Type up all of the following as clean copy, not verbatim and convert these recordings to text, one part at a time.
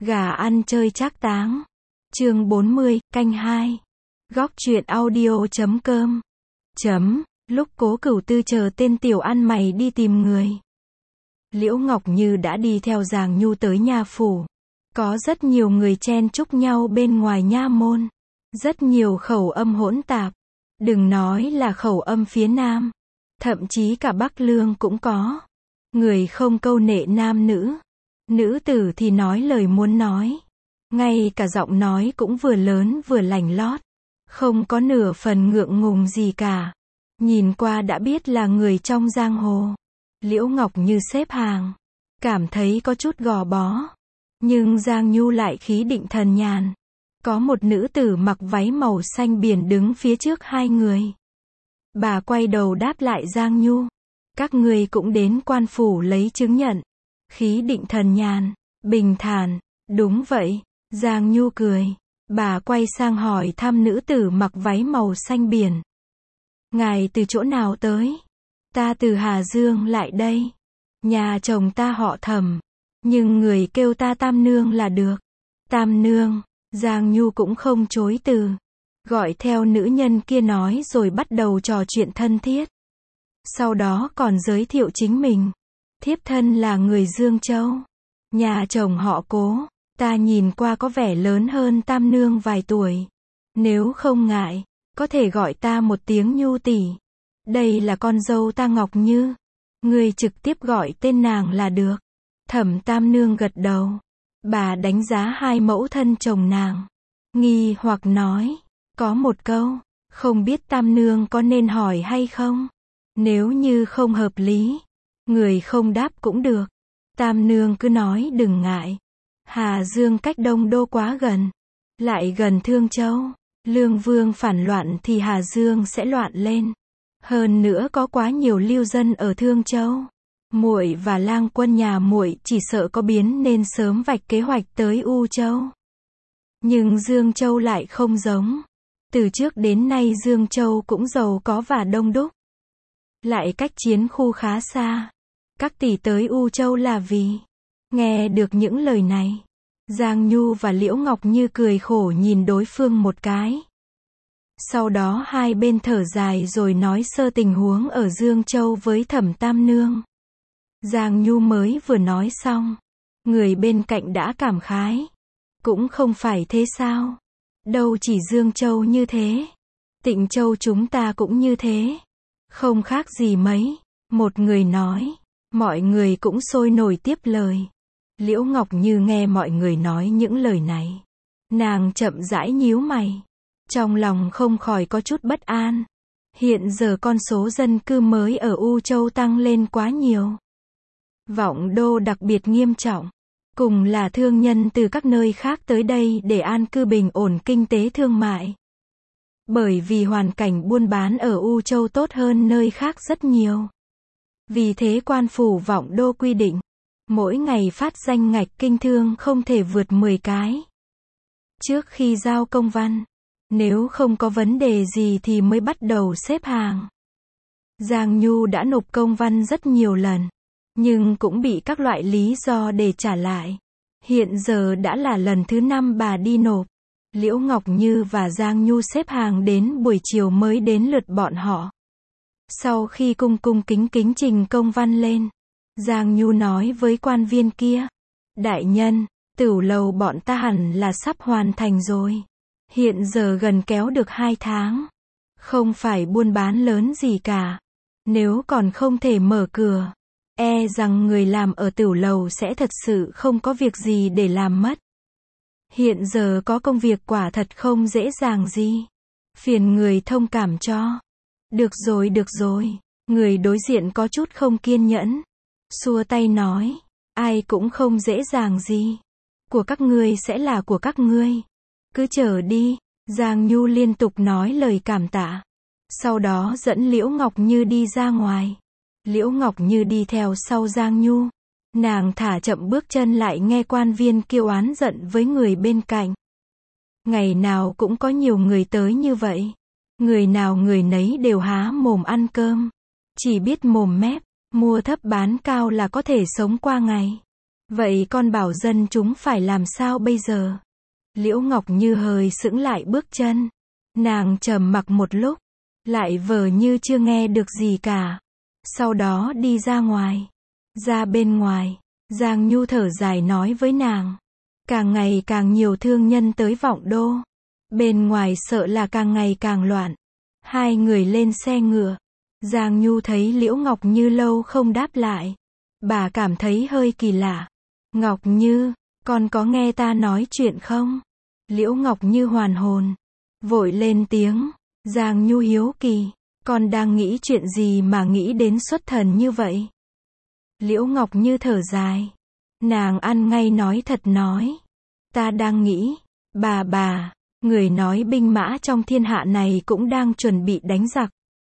Gà ăn chơi trác táng. Chương 40, canh 2. Góc truyện audio.com. Lúc Cố Cửu Tư chờ tên tiểu ăn mày đi tìm người, Liễu Ngọc Như đã đi theo Giàng Nhu tới nha phủ. Có rất nhiều người chen chúc nhau bên ngoài nha môn. Rất nhiều khẩu âm hỗn tạp. Đừng nói là khẩu âm phía Nam. Thậm chí cả Bắc Lương cũng có. Người không câu nệ nam nữ. Nữ tử thì nói lời muốn nói. Ngay cả giọng nói cũng vừa lớn vừa lành lót. Không có nửa phần ngượng ngùng gì cả. Nhìn qua đã biết là người trong giang hồ. Liễu Ngọc Như xếp hàng. Cảm thấy có chút gò bó. Nhưng Giang Nhu lại khí định thần nhàn. Có một nữ tử mặc váy màu xanh biển đứng phía trước hai người. Bà quay đầu đáp lại Giang Nhu. Các người cũng đến quan phủ lấy chứng nhận. Khí định thần nhàn, bình thản. Đúng vậy, Giang Nhu cười. Bà quay sang hỏi thăm nữ tử mặc váy màu xanh biển. Ngài từ chỗ nào tới? Ta từ Hà Dương lại đây. Nhà chồng ta họ Thẩm. Nhưng người kêu ta Tam Nương là được. Tam Nương, Giang Nhu cũng không chối từ. Gọi theo nữ nhân kia nói rồi bắt đầu trò chuyện thân thiết. Sau đó còn giới thiệu chính mình. Thiếp thân là người Dương Châu. Nhà chồng họ Cố. Ta nhìn qua có vẻ lớn hơn Tam Nương vài tuổi. Nếu không ngại, có thể gọi ta một tiếng Nhu tỷ. Đây là con dâu ta Ngọc Như. Người trực tiếp gọi tên nàng là được. Thẩm Tam Nương gật đầu. Bà đánh giá hai mẫu thân chồng nàng. Nghi hoặc nói. Có một câu. Không biết Tam Nương có nên hỏi hay không? Nếu như không hợp lý. Người không đáp cũng được. Tam Nương cứ nói đừng ngại. Hà Dương cách Đông Đô quá gần. Lại gần Thương Châu. Lương Vương phản loạn thì Hà Dương sẽ loạn lên. Hơn nữa có quá nhiều lưu dân ở Thương Châu. Muội và lang quân nhà muội chỉ sợ có biến nên sớm vạch kế hoạch tới U Châu. Nhưng Dương Châu lại không giống. Từ trước đến nay Dương Châu cũng giàu có và đông đúc. Lại cách chiến khu khá xa. Các tỷ tới U Châu là vì nghe được những lời này. Giang Nhu và Liễu Ngọc Như cười khổ nhìn đối phương một cái. Sau đó hai bên thở dài rồi nói sơ tình huống ở Dương Châu với Thẩm Tam Nương. Giang Nhu mới vừa nói xong. Người bên cạnh đã cảm khái. Cũng không phải thế sao? Đâu chỉ Dương Châu như thế. Tịnh Châu chúng ta cũng như thế. Không khác gì mấy. Một người nói. Mọi người cũng sôi nổi tiếp lời. Liễu Ngọc Như nghe mọi người nói những lời này. Nàng chậm rãi nhíu mày. Trong lòng không khỏi có chút bất an. Hiện giờ con số dân cư mới ở U Châu tăng lên quá nhiều. Vọng đô đặc biệt nghiêm trọng. Cùng là thương nhân từ các nơi khác tới đây để an cư bình ổn kinh tế thương mại. Bởi vì hoàn cảnh buôn bán ở U Châu tốt hơn nơi khác rất nhiều. Vì thế quan phủ Vọng đô quy định. Mỗi ngày phát danh ngạch kinh thương không thể vượt 10 cái. Trước khi giao công văn. Nếu không có vấn đề gì thì mới bắt đầu xếp hàng. Giang Nhu đã nộp công văn rất nhiều lần. Nhưng cũng bị các loại lý do để trả lại. Hiện giờ đã là lần thứ 5 bà đi nộp. Liễu Ngọc Như và Giang Nhu xếp hàng đến buổi chiều mới đến lượt bọn họ. Sau khi cung cung kính kính trình công văn lên. Giang Nhu nói với quan viên kia. Đại nhân, tửu lầu bọn ta hẳn là sắp hoàn thành rồi. Hiện giờ gần kéo được 2 tháng. Không phải buôn bán lớn gì cả. Nếu còn không thể mở cửa. E rằng người làm ở tửu lầu sẽ thật sự không có việc gì để làm mất. Hiện giờ có công việc quả thật không dễ dàng gì. Phiền người thông cảm cho. Được rồi. Người đối diện có chút không kiên nhẫn. Xua tay nói. Ai cũng không dễ dàng gì. Của các ngươi sẽ là của các ngươi. Cứ chờ đi. Giang Nhu liên tục nói lời cảm tạ. Sau đó dẫn Liễu Ngọc Như đi ra ngoài. Liễu Ngọc Như đi theo sau Giang Nhu. Nàng thả chậm bước chân lại nghe quan viên kêu oán giận với người bên cạnh. Ngày nào cũng có nhiều người tới như vậy. Người nào người nấy đều há mồm ăn cơm. Chỉ biết mồm mép, mua thấp bán cao là có thể sống qua ngày. Vậy con bảo dân chúng phải làm sao bây giờ? Liễu Ngọc Như hơi sững lại bước chân. Nàng trầm mặc một lúc, lại vờ như chưa nghe được gì cả. Sau đó đi ra ngoài. Ra bên ngoài, Giang Nhu thở dài nói với nàng. Càng ngày càng nhiều thương nhân tới Vọng Đô. Bên ngoài sợ là càng ngày càng loạn. Hai người lên xe ngựa. Giang Nhu thấy Liễu Ngọc Như lâu không đáp lại. Bà cảm thấy hơi kỳ lạ. Ngọc Như, con có nghe ta nói chuyện không? Liễu Ngọc Như hoàn hồn. Vội lên tiếng. Giang Nhu hiếu kỳ. Con đang nghĩ chuyện gì mà nghĩ đến xuất thần như vậy? Liễu Ngọc Như thở dài. Nàng ăn ngay nói thật nói. Ta đang nghĩ. Bà, người nói binh mã trong thiên hạ này cũng đang chuẩn bị đánh giặc.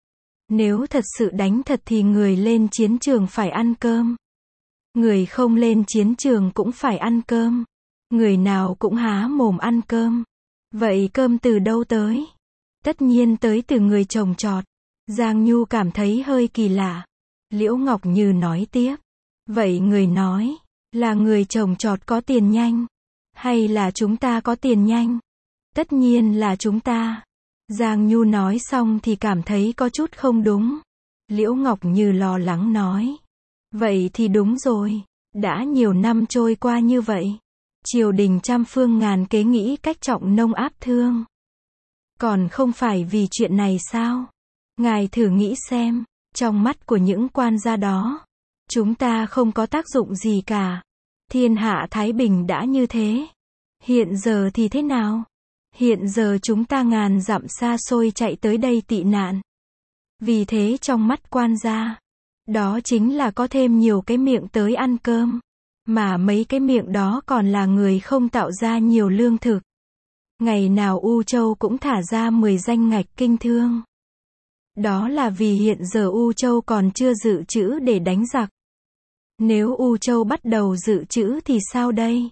Nếu thật sự đánh thật thì người lên chiến trường phải ăn cơm. Người không lên chiến trường cũng phải ăn cơm. Người nào cũng há mồm ăn cơm. Vậy cơm từ đâu tới? Tất nhiên tới từ người trồng trọt. Giang Nhu cảm thấy hơi kỳ lạ. Liễu Ngọc Như nói tiếp. Vậy người nói, là người trồng trọt có tiền nhanh? Hay là chúng ta có tiền nhanh? Tất nhiên là chúng ta. Giang Nhu nói xong thì cảm thấy có chút không đúng. Liễu Ngọc Như lo lắng nói. Vậy thì đúng rồi. Đã nhiều năm trôi qua như vậy. Triều đình trăm phương ngàn kế nghĩ cách trọng nông áp thương. Còn không phải vì chuyện này sao? Ngài thử nghĩ xem, trong mắt của những quan gia đó, chúng ta không có tác dụng gì cả. Thiên hạ Thái Bình đã như thế. Hiện giờ thì thế nào? Hiện giờ chúng ta ngàn dặm xa xôi chạy tới đây tị nạn. Vì thế trong mắt quan gia, đó chính là có thêm nhiều cái miệng tới ăn cơm. Mà mấy cái miệng đó còn là người không tạo ra nhiều lương thực. Ngày nào U Châu cũng thả ra 10 danh ngạch kinh thương. Đó là vì hiện giờ U Châu còn chưa dự trữ để đánh giặc. Nếu U Châu bắt đầu dự trữ thì sao đây?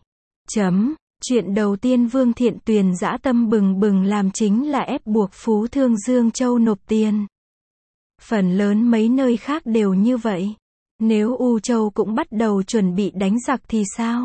Chuyện đầu tiên Vương Thiện Tuyền dã tâm bừng bừng làm chính là ép buộc Phú Thương Dương Châu nộp tiền. Phần lớn mấy nơi khác đều như vậy. Nếu U Châu cũng bắt đầu chuẩn bị đánh giặc thì sao?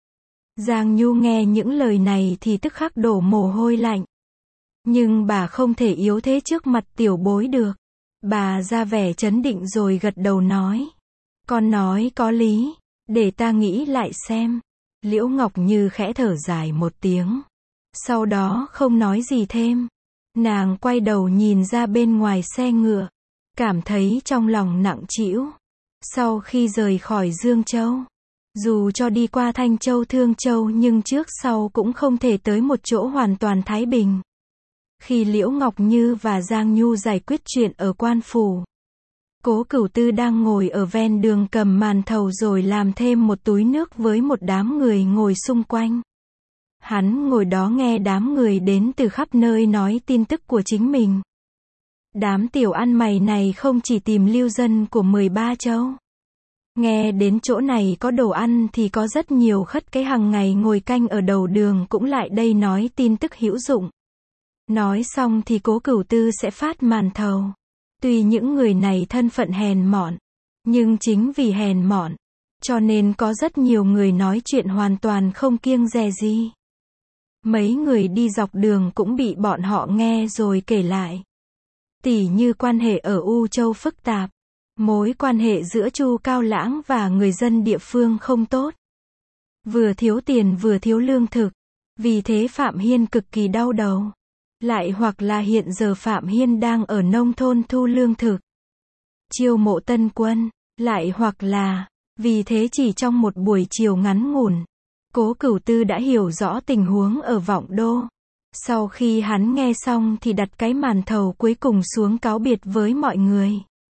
Giang Nhu nghe những lời này thì tức khắc đổ mồ hôi lạnh. Nhưng bà không thể yếu thế trước mặt tiểu bối được. Bà ra vẻ trấn định rồi gật đầu nói. Con nói có lý, để ta nghĩ lại xem. Liễu Ngọc Như khẽ thở dài một tiếng. Sau đó không nói gì thêm. Nàng quay đầu nhìn ra bên ngoài xe ngựa. Cảm thấy trong lòng nặng trĩu. Sau khi rời khỏi Dương Châu, dù cho đi qua Thanh Châu Thương Châu nhưng trước sau cũng không thể tới một chỗ hoàn toàn thái bình. Khi Liễu Ngọc Như và Giang Nhu giải quyết chuyện ở quan phủ, Cố Cửu Tư đang ngồi ở ven đường cầm màn thầu rồi làm thêm một túi nước với một đám người ngồi xung quanh. Hắn ngồi đó nghe đám người đến từ khắp nơi nói tin tức của chính mình. Đám tiểu ăn mày này không chỉ tìm lưu dân của 13 châu. Nghe đến chỗ này có đồ ăn thì có rất nhiều khất cái hàng ngày ngồi canh ở đầu đường cũng lại đây nói tin tức hữu dụng. Nói xong thì Cố Cửu Tư sẽ phát màn thầu. Tuy những người này thân phận hèn mọn, nhưng chính vì hèn mọn, cho nên có rất nhiều người nói chuyện hoàn toàn không kiêng dè gì. Mấy người đi dọc đường cũng bị bọn họ nghe rồi kể lại. Tỉ như quan hệ ở U Châu phức tạp, mối quan hệ giữa Chu Cao Lãng và người dân địa phương không tốt. Vừa thiếu tiền vừa thiếu lương thực, vì thế Phạm Hiên cực kỳ đau đầu. Lại hoặc là hiện giờ Phạm Hiên đang ở nông thôn thu lương thực, chiêu mộ tân quân, lại hoặc là, vì thế chỉ trong một buổi chiều ngắn ngủn, Cố Cửu Tư đã hiểu rõ tình huống ở Vọng Đô. Sau khi hắn nghe xong thì đặt cái màn thầu cuối cùng xuống cáo biệt với mọi người.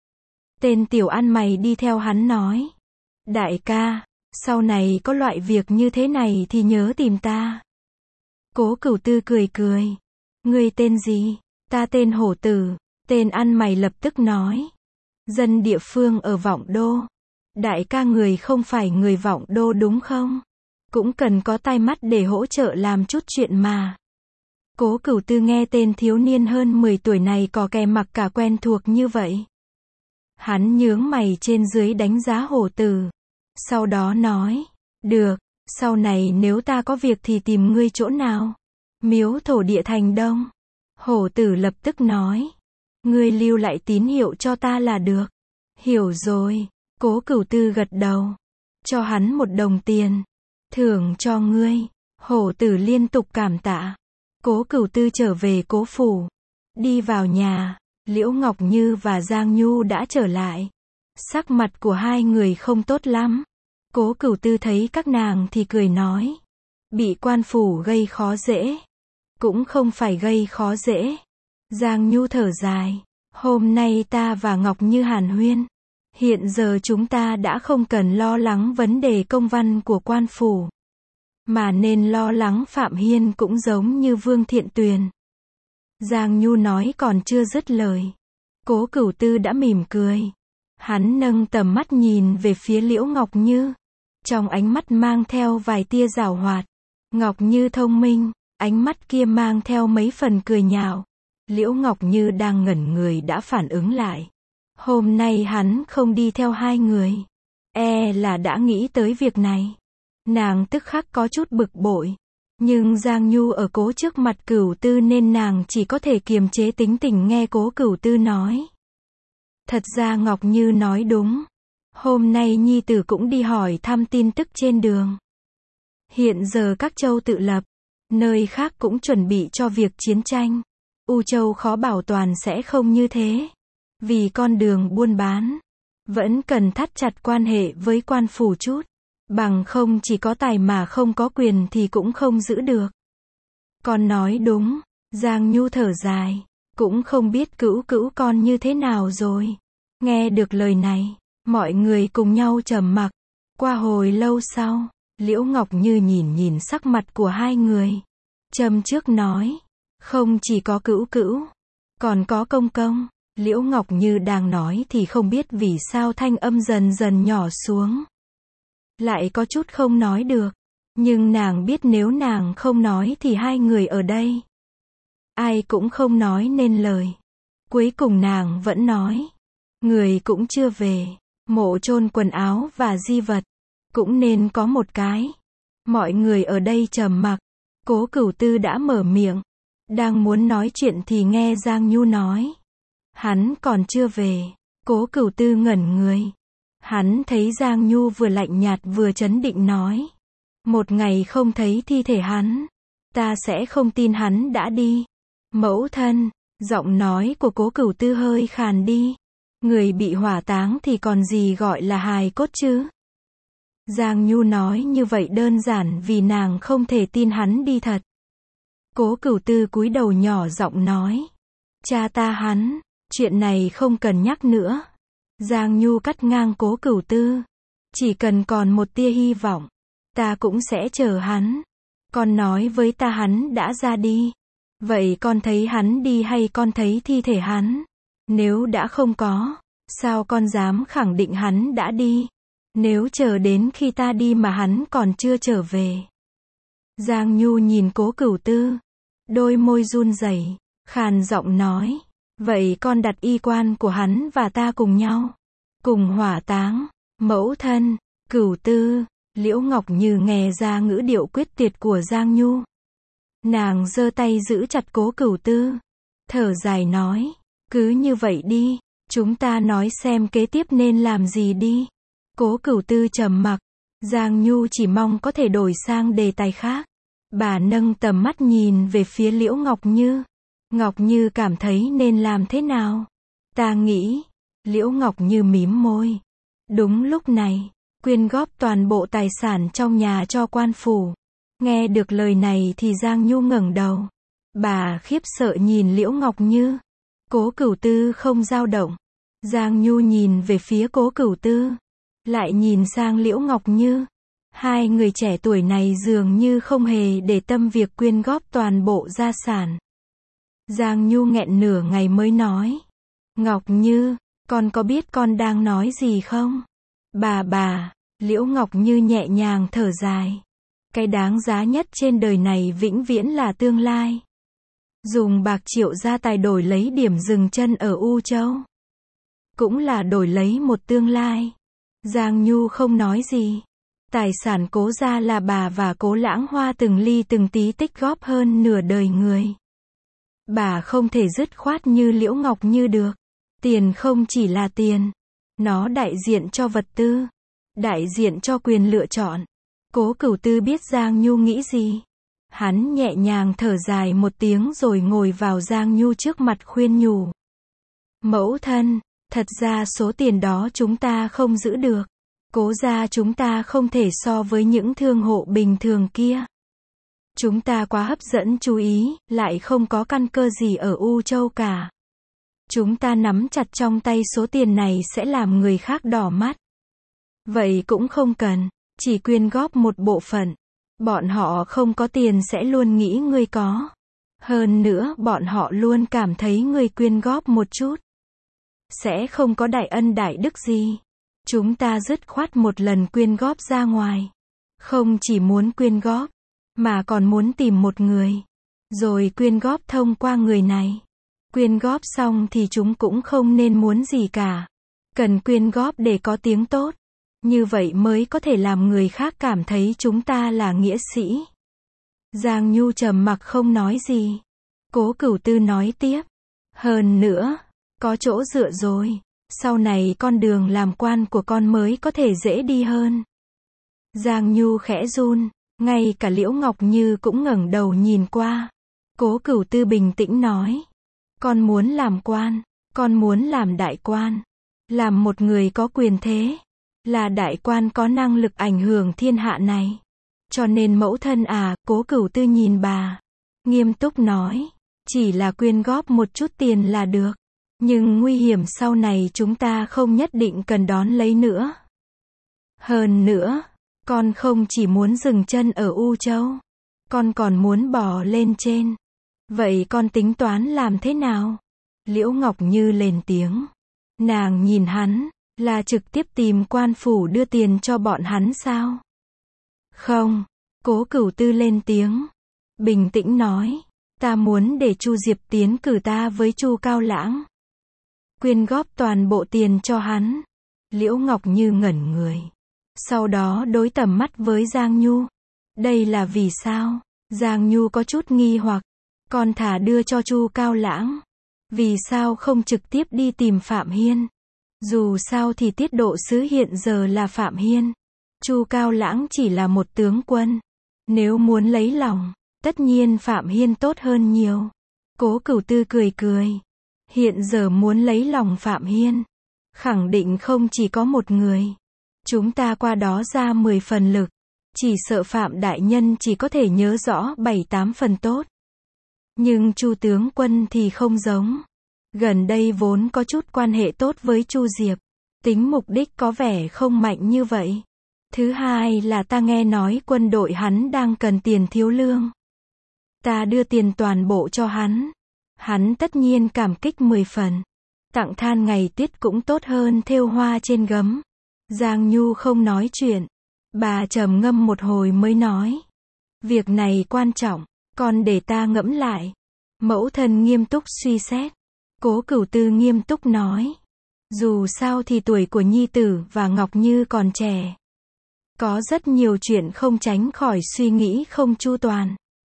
Tên tiểu ăn mày đi theo hắn nói. Đại ca, sau này có loại việc như thế này thì nhớ tìm ta. Cố Cửu Tư cười cười. Ngươi tên gì? Ta tên Hổ Tử. Tên ăn mày lập tức nói. Dân địa phương ở Vọng Đô. Đại ca người không phải người Vọng Đô đúng không? Cũng cần có tai mắt để hỗ trợ làm chút chuyện mà. Cố Cửu Tư nghe tên thiếu niên hơn 10 tuổi này có kẻ mặc cả quen thuộc như vậy. Hắn nhướng mày trên dưới đánh giá Hổ Tử. Sau đó nói. Được, sau này nếu ta có việc thì tìm ngươi chỗ nào? Miếu thổ địa thành Đông. Hổ tử lập tức nói. Ngươi lưu lại tín hiệu cho ta là được. Hiểu rồi. Cố Cửu Tư gật đầu. Cho hắn 1 đồng tiền. Thưởng cho ngươi. Hổ tử liên tục cảm tạ. Cố Cửu Tư trở về cố phủ. Đi vào nhà, Liễu Ngọc Như và Giang Nhu đã trở lại. Sắc mặt của hai người không tốt lắm. Cố Cửu Tư thấy các nàng thì cười nói. Bị quan phủ gây khó dễ. Cũng không phải gây khó dễ. Giang Nhu thở dài. Hôm nay ta và Ngọc Như hàn huyên. Hiện giờ chúng ta đã không cần lo lắng vấn đề công văn của quan phủ. Mà nên lo lắng Phạm Hiên cũng giống như Vương Thiện Tuyền. Giang Nhu nói còn chưa dứt lời. Cố Cửu Tư đã mỉm cười. Hắn nâng tầm mắt nhìn về phía Liễu Ngọc Như. Trong ánh mắt mang theo vài tia giảo hoạt. Ngọc Như thông minh, ánh mắt kia mang theo mấy phần cười nhạo. Liễu Ngọc Như đang ngẩn người đã phản ứng lại. Hôm nay hắn không đi theo hai người. Là đã nghĩ tới việc này. Nàng tức khắc có chút bực bội. Nhưng Giang Nhu ở cố trước mặt Cửu Tư nên nàng chỉ có thể kiềm chế tính tình nghe cố Cửu Tư nói. Thật ra Ngọc Như nói đúng. Hôm nay nhi tử cũng đi hỏi thăm tin tức trên đường. Hiện giờ các châu tự lập, nơi khác cũng chuẩn bị cho việc chiến tranh. U Châu khó bảo toàn sẽ không như thế. Vì con đường buôn bán, vẫn cần thắt chặt quan hệ với quan phủ chút. Bằng không chỉ có tài mà không có quyền thì cũng không giữ được. Con nói đúng, Giang Nhu thở dài, cũng không biết Cữu Cữu con như thế nào rồi. Nghe được lời này, mọi người cùng nhau trầm mặc. Qua hồi lâu sau, Liễu Ngọc Như nhìn sắc mặt của hai người. Châm trước nói, không chỉ có Cữu Cữu, còn có Công Công. Liễu Ngọc Như đang nói thì không biết vì sao thanh âm dần dần nhỏ xuống. Lại có chút không nói được. Nhưng nàng biết nếu nàng không nói thì hai người ở đây ai cũng không nói nên lời. Cuối cùng nàng vẫn nói. Người cũng chưa về. Mộ chôn quần áo và di vật cũng nên có một cái. Mọi người ở đây trầm mặc. Cố Cửu Tư đã mở miệng. Đang muốn nói chuyện thì nghe Giang Nhu nói. Hắn còn chưa về. Cố Cửu Tư ngẩn người. Hắn thấy Giang Nhu vừa lạnh nhạt vừa trấn định nói. Một ngày không thấy thi thể hắn, ta sẽ không tin hắn đã đi. Mẫu thân, giọng nói của Cố Cửu Tư hơi khàn đi. Người bị hỏa táng thì còn gì gọi là hài cốt chứ? Giang Nhu nói như vậy đơn giản vì nàng không thể tin hắn đi thật. Cố Cửu Tư cúi đầu nhỏ giọng nói. Cha ta hắn, chuyện này không cần nhắc nữa. Giang Nhu cắt ngang Cố Cửu Tư. Chỉ cần còn một tia hy vọng, ta cũng sẽ chờ hắn. Con nói với ta hắn đã ra đi. Vậy con thấy hắn đi hay con thấy thi thể hắn? Nếu đã không có, sao con dám khẳng định hắn đã đi? Nếu chờ đến khi ta đi mà hắn còn chưa trở về. Giang Nhu nhìn Cố Cửu Tư. Đôi môi run rẩy, khàn giọng nói. Vậy con đặt y quan của hắn và ta cùng nhau. Cùng hỏa táng. Mẫu thân, Cửu Tư. Liễu Ngọc Như nghe ra ngữ điệu quyết tuyệt của Giang Nhu. Nàng giơ tay giữ chặt Cố Cửu Tư. Thở dài nói. Cứ như vậy đi. Chúng ta nói xem kế tiếp nên làm gì đi. Cố Cửu Tư trầm mặc. Giang Nhu chỉ mong có thể đổi sang đề tài khác. Bà nâng tầm mắt nhìn về phía Liễu Ngọc Như. Ngọc Như cảm thấy nên làm thế nào? Ta nghĩ. Liễu Ngọc Như mím môi. Đúng lúc này, quyên góp toàn bộ tài sản trong nhà cho quan phủ. Nghe được lời này thì Giang Nhu ngẩng đầu. Bà khiếp sợ nhìn Liễu Ngọc Như. Cố Cửu Tư không dao động. Giang Nhu nhìn về phía Cố Cửu Tư. Lại nhìn sang Liễu Ngọc Như. Hai người trẻ tuổi này dường như không hề để tâm việc quyên góp toàn bộ gia sản. Giang Nhu nghẹn nửa ngày mới nói. Ngọc Như, con có biết con đang nói gì không? Bà, Liễu Ngọc Như nhẹ nhàng thở dài. Cái đáng giá nhất trên đời này vĩnh viễn là tương lai. Dùng bạc triệu gia tài đổi lấy điểm dừng chân ở U Châu. Cũng là đổi lấy một tương lai. Giang Nhu không nói gì. Tài sản Cố gia là bà và Cố Lãng Hoa từng ly từng tí tích góp hơn nửa đời người. Bà không thể dứt khoát như Liễu Ngọc Như được. Tiền không chỉ là tiền. Nó đại diện cho vật tư. Đại diện cho quyền lựa chọn. Cố Cửu Tư biết Giang Nhu nghĩ gì. Hắn nhẹ nhàng thở dài một tiếng rồi ngồi vào Giang Nhu trước mặt khuyên nhủ. Mẫu thân, thật ra số tiền đó chúng ta không giữ được. Cố gia chúng ta không thể so với những thương hộ bình thường kia. Chúng ta quá hấp dẫn chú ý, lại không có căn cơ gì ở U Châu cả. Chúng ta nắm chặt trong tay số tiền này sẽ làm người khác đỏ mắt. Vậy cũng không cần, chỉ quyên góp một bộ phận. Bọn họ không có tiền sẽ luôn nghĩ ngươi có. Hơn nữa bọn họ luôn cảm thấy ngươi quyên góp một chút sẽ không có đại ân đại đức gì. Chúng ta dứt khoát một lần quyên góp ra ngoài. Không chỉ muốn quyên góp, mà còn muốn tìm một người. Rồi quyên góp thông qua người này. Quyên góp xong thì chúng cũng không nên muốn gì cả. Cần quyên góp để có tiếng tốt. Như vậy mới có thể làm người khác cảm thấy chúng ta là nghĩa sĩ. Giang Nhu trầm mặc không nói gì. Cố Cửu Tư nói tiếp. Hơn nữa, có chỗ dựa rồi. Sau này con đường làm quan của con mới có thể dễ đi hơn. Giang Nhu khẽ run. Ngay cả Liễu Ngọc Như cũng ngẩng đầu nhìn qua. Cố Cửu Tư bình tĩnh nói. Con muốn làm quan. Con muốn làm đại quan. Làm một người có quyền thế. Là đại quan có năng lực ảnh hưởng thiên hạ này. Cho nên mẫu thân à, Cố Cửu Tư nhìn bà. Nghiêm túc nói. Chỉ là quyên góp một chút tiền là được. Nhưng nguy hiểm sau này chúng ta không nhất định cần đón lấy nữa. Hơn nữa, con không chỉ muốn dừng chân ở U Châu. Con còn muốn bò lên trên. Vậy con tính toán làm thế nào? Liễu Ngọc Như lên tiếng. Nàng nhìn hắn. Là trực tiếp tìm quan phủ đưa tiền cho bọn hắn sao? Không. Cố Cửu Tư lên tiếng. Bình tĩnh nói. Ta muốn để Chu Diệp tiến cử ta với Chu Cao Lãng. Quyên góp toàn bộ tiền cho hắn. Liễu Ngọc Như ngẩn người. Sau đó đối tầm mắt với Giang Nhu. Đây là vì sao? Giang Nhu có chút nghi hoặc. Con thả đưa cho Chu Cao Lãng. Vì sao không trực tiếp đi tìm Phạm Hiên? Dù sao thì tiết độ sứ hiện giờ là Phạm Hiên. Chu Cao Lãng chỉ là một tướng quân. Nếu muốn lấy lòng, tất nhiên Phạm Hiên tốt hơn nhiều. Cố Cửu Tư cười cười. Hiện giờ muốn lấy lòng Phạm Hiên, khẳng định không chỉ có một người. Chúng ta qua đó ra 10 phần lực. Chỉ sợ Phạm đại nhân chỉ có thể nhớ rõ 7-8 phần tốt. Nhưng Chu tướng quân thì không giống. Gần đây vốn có chút quan hệ tốt với Chu Diệp. Tính mục đích có vẻ không mạnh như vậy. Thứ hai là ta nghe nói quân đội hắn đang cần tiền thiếu lương. Ta đưa tiền toàn bộ cho hắn. Hắn tất nhiên cảm kích 10 phần. Tặng than ngày Tiết cũng tốt hơn thêu hoa trên gấm. Giang Nhu không nói chuyện. Bà trầm ngâm một hồi mới nói. Việc này quan trọng, con để ta ngẫm lại. Mẫu thân nghiêm túc suy xét. Cố Cửu Tư nghiêm túc nói. Dù sao thì tuổi của nhi tử và Ngọc Như còn trẻ. Có rất nhiều chuyện không tránh khỏi suy nghĩ không chu toàn.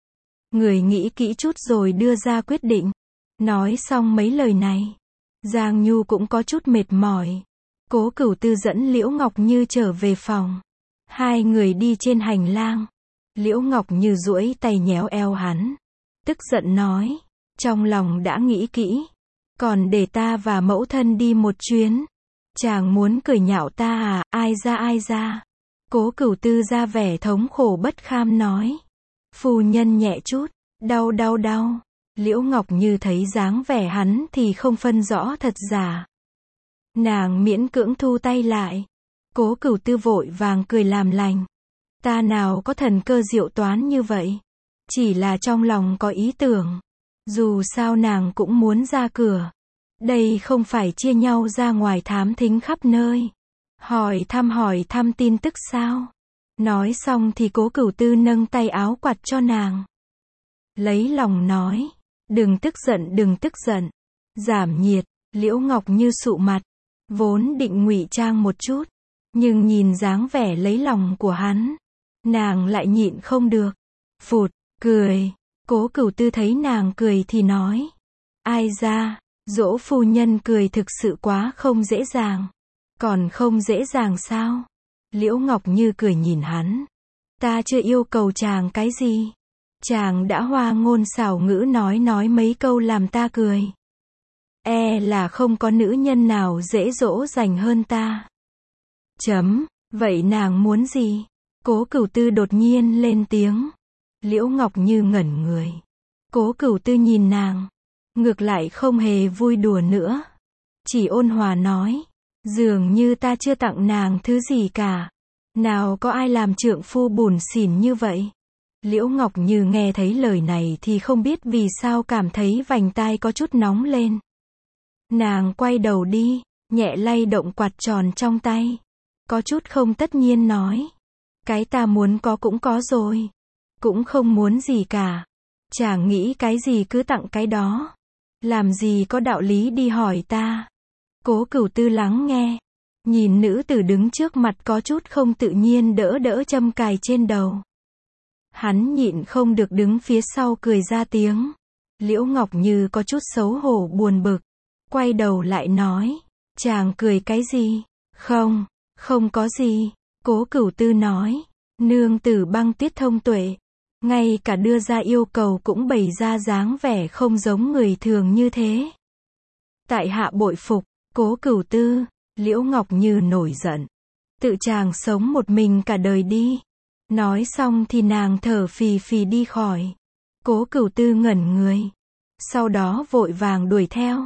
Người nghĩ kỹ chút rồi đưa ra quyết định. Nói xong mấy lời này, Giang Nhu cũng có chút mệt mỏi. Cố Cửu Tư dẫn Liễu Ngọc Như trở về phòng. Hai người đi trên hành lang. Liễu Ngọc Như duỗi tay nhéo eo hắn. Tức giận nói. Trong lòng đã nghĩ kỹ. Còn để ta và mẫu thân đi một chuyến. Chàng muốn cười nhạo ta à, ai ra ai ra. Cố Cửu Tư ra vẻ thống khổ bất kham nói. Phu nhân nhẹ chút, đau đau đau. Liễu Ngọc Như thấy dáng vẻ hắn thì không phân rõ thật giả. Nàng miễn cưỡng thu tay lại. Cố Cửu Tư vội vàng cười làm lành. Ta nào có thần cơ diệu toán như vậy. Chỉ là trong lòng có ý tưởng. Dù sao nàng cũng muốn ra cửa. Đây không phải chia nhau ra ngoài thám thính khắp nơi. Hỏi thăm tin tức sao? Nói xong thì Cố Cửu Tư nâng tay áo quạt cho nàng. Lấy lòng nói. Đừng tức giận. Giảm nhiệt. Liễu Ngọc Như sụ mặt. Vốn định ngụy trang một chút. Nhưng nhìn dáng vẻ lấy lòng của hắn, nàng lại nhịn không được. Phụt, cười. Cố Cửu Tư thấy nàng cười thì nói. Ai ra, dỗ phu nhân cười thực sự quá không dễ dàng. Còn không dễ dàng sao? Liễu Ngọc Như cười nhìn hắn. Ta chưa yêu cầu chàng cái gì. Chàng đã hoa ngôn xảo ngữ nói mấy câu làm ta cười. E là không có nữ nhân nào dễ dỗ dành hơn ta. Vậy nàng muốn gì? Cố Cửu Tư đột nhiên lên tiếng. Liễu Ngọc Như ngẩn người. Cố Cửu Tư nhìn nàng, ngược lại không hề vui đùa nữa. Chỉ ôn hòa nói. Dường như ta chưa tặng nàng thứ gì cả. Nào có ai làm trượng phu bủn xỉn như vậy? Liễu Ngọc Như nghe thấy lời này thì không biết vì sao cảm thấy vành tai có chút nóng lên. Nàng quay đầu đi, nhẹ lay động quạt tròn trong tay. Có chút không tất nhiên nói. Cái ta muốn có cũng có rồi. Cũng không muốn gì cả. Chàng nghĩ cái gì cứ tặng cái đó. Làm gì có đạo lý đi hỏi ta. Cố Cửu Tư lắng nghe. Nhìn nữ tử đứng trước mặt có chút không tự nhiên đỡ châm cài trên đầu. Hắn nhịn không được đứng phía sau cười ra tiếng. Liễu Ngọc Như có chút xấu hổ buồn bực. Quay đầu lại nói. Chàng cười cái gì? Không có gì. Cố Cửu Tư nói. Nương tử Băng Tuyết thông tuệ. Ngay cả đưa ra yêu cầu cũng bày ra dáng vẻ không giống người thường như thế. Tại hạ bội phục. Cố Cửu Tư. Liễu Ngọc Như nổi giận. Tự chàng sống một mình cả đời đi. Nói xong thì nàng thở phì phì đi khỏi. Cố Cửu Tư ngẩn người. Sau đó vội vàng đuổi theo.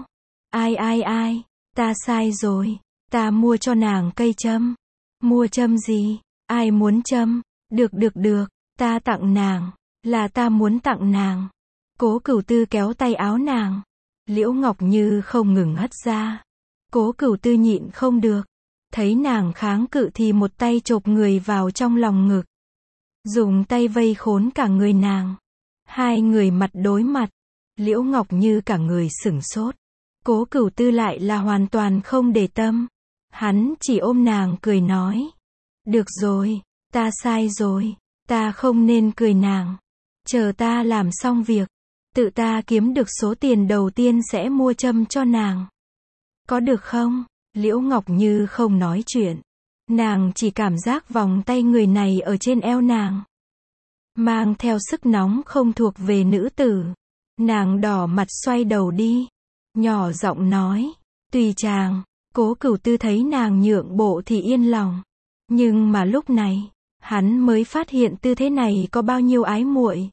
Ai, ta sai rồi. Ta mua cho nàng cây châm. Mua châm gì? Ai muốn châm? Được. Ta tặng nàng. Là ta muốn tặng nàng. Cố Cửu Tư kéo tay áo nàng. Liễu Ngọc Như không ngừng hất ra. Cố Cửu Tư nhịn không được. Thấy nàng kháng cự thì một tay chộp người vào trong lòng ngực. Dùng tay vây khốn cả người nàng. Hai người mặt đối mặt. Liễu Ngọc Như cả người sửng sốt. Cố Cửu Tư lại là hoàn toàn không để tâm. Hắn chỉ ôm nàng cười nói. Được rồi, ta sai rồi. Ta không nên cười nàng. Chờ ta làm xong việc. Tự ta kiếm được số tiền đầu tiên sẽ mua châm cho nàng. Có được không? Liễu Ngọc Như không nói chuyện. Nàng chỉ cảm giác vòng tay người này ở trên eo nàng. Mang theo sức nóng không thuộc về nữ tử. Nàng đỏ mặt xoay đầu đi. Nhỏ giọng nói. Tùy chàng. Cố Cửu Tư thấy nàng nhượng bộ thì yên lòng. Nhưng mà lúc này, hắn mới phát hiện tư thế này có bao nhiêu ái muội.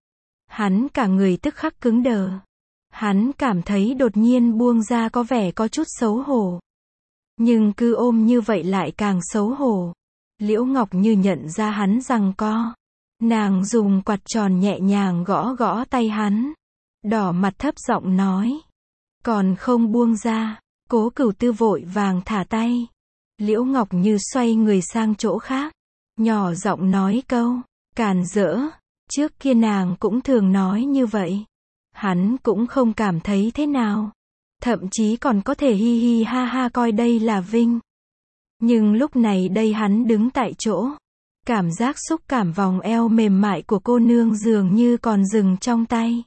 Hắn cả người tức khắc cứng đờ. Hắn cảm thấy đột nhiên buông ra có vẻ có chút xấu hổ. Nhưng cứ ôm như vậy lại càng xấu hổ. Liễu Ngọc Như nhận ra hắn giằng co. Nàng dùng quạt tròn nhẹ nhàng gõ tay hắn. Đỏ mặt thấp giọng nói. Còn không buông ra. Cố Cửu Tư vội vàng thả tay. Liễu Ngọc Như xoay người sang chỗ khác. Nhỏ giọng nói câu. Càn rỡ. Trước kia nàng cũng thường nói như vậy. Hắn cũng không cảm thấy thế nào. Thậm chí còn có thể hi hi ha ha coi đây là vinh. Nhưng lúc này đây hắn đứng tại chỗ. Cảm giác xúc cảm vòng eo mềm mại của cô nương dường như còn dừng trong tay.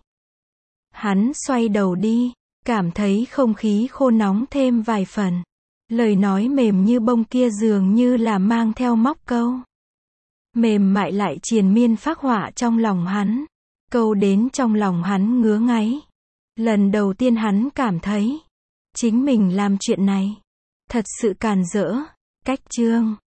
Hắn xoay đầu đi. Cảm thấy không khí khô nóng thêm vài phần. Lời nói mềm như bông kia dường như là mang theo móc câu. Mềm mại lại triền miên phác họa trong lòng hắn. Câu đến trong lòng hắn ngứa ngáy. Lần đầu tiên hắn cảm thấy chính mình làm chuyện này thật sự càn rỡ. Cách chương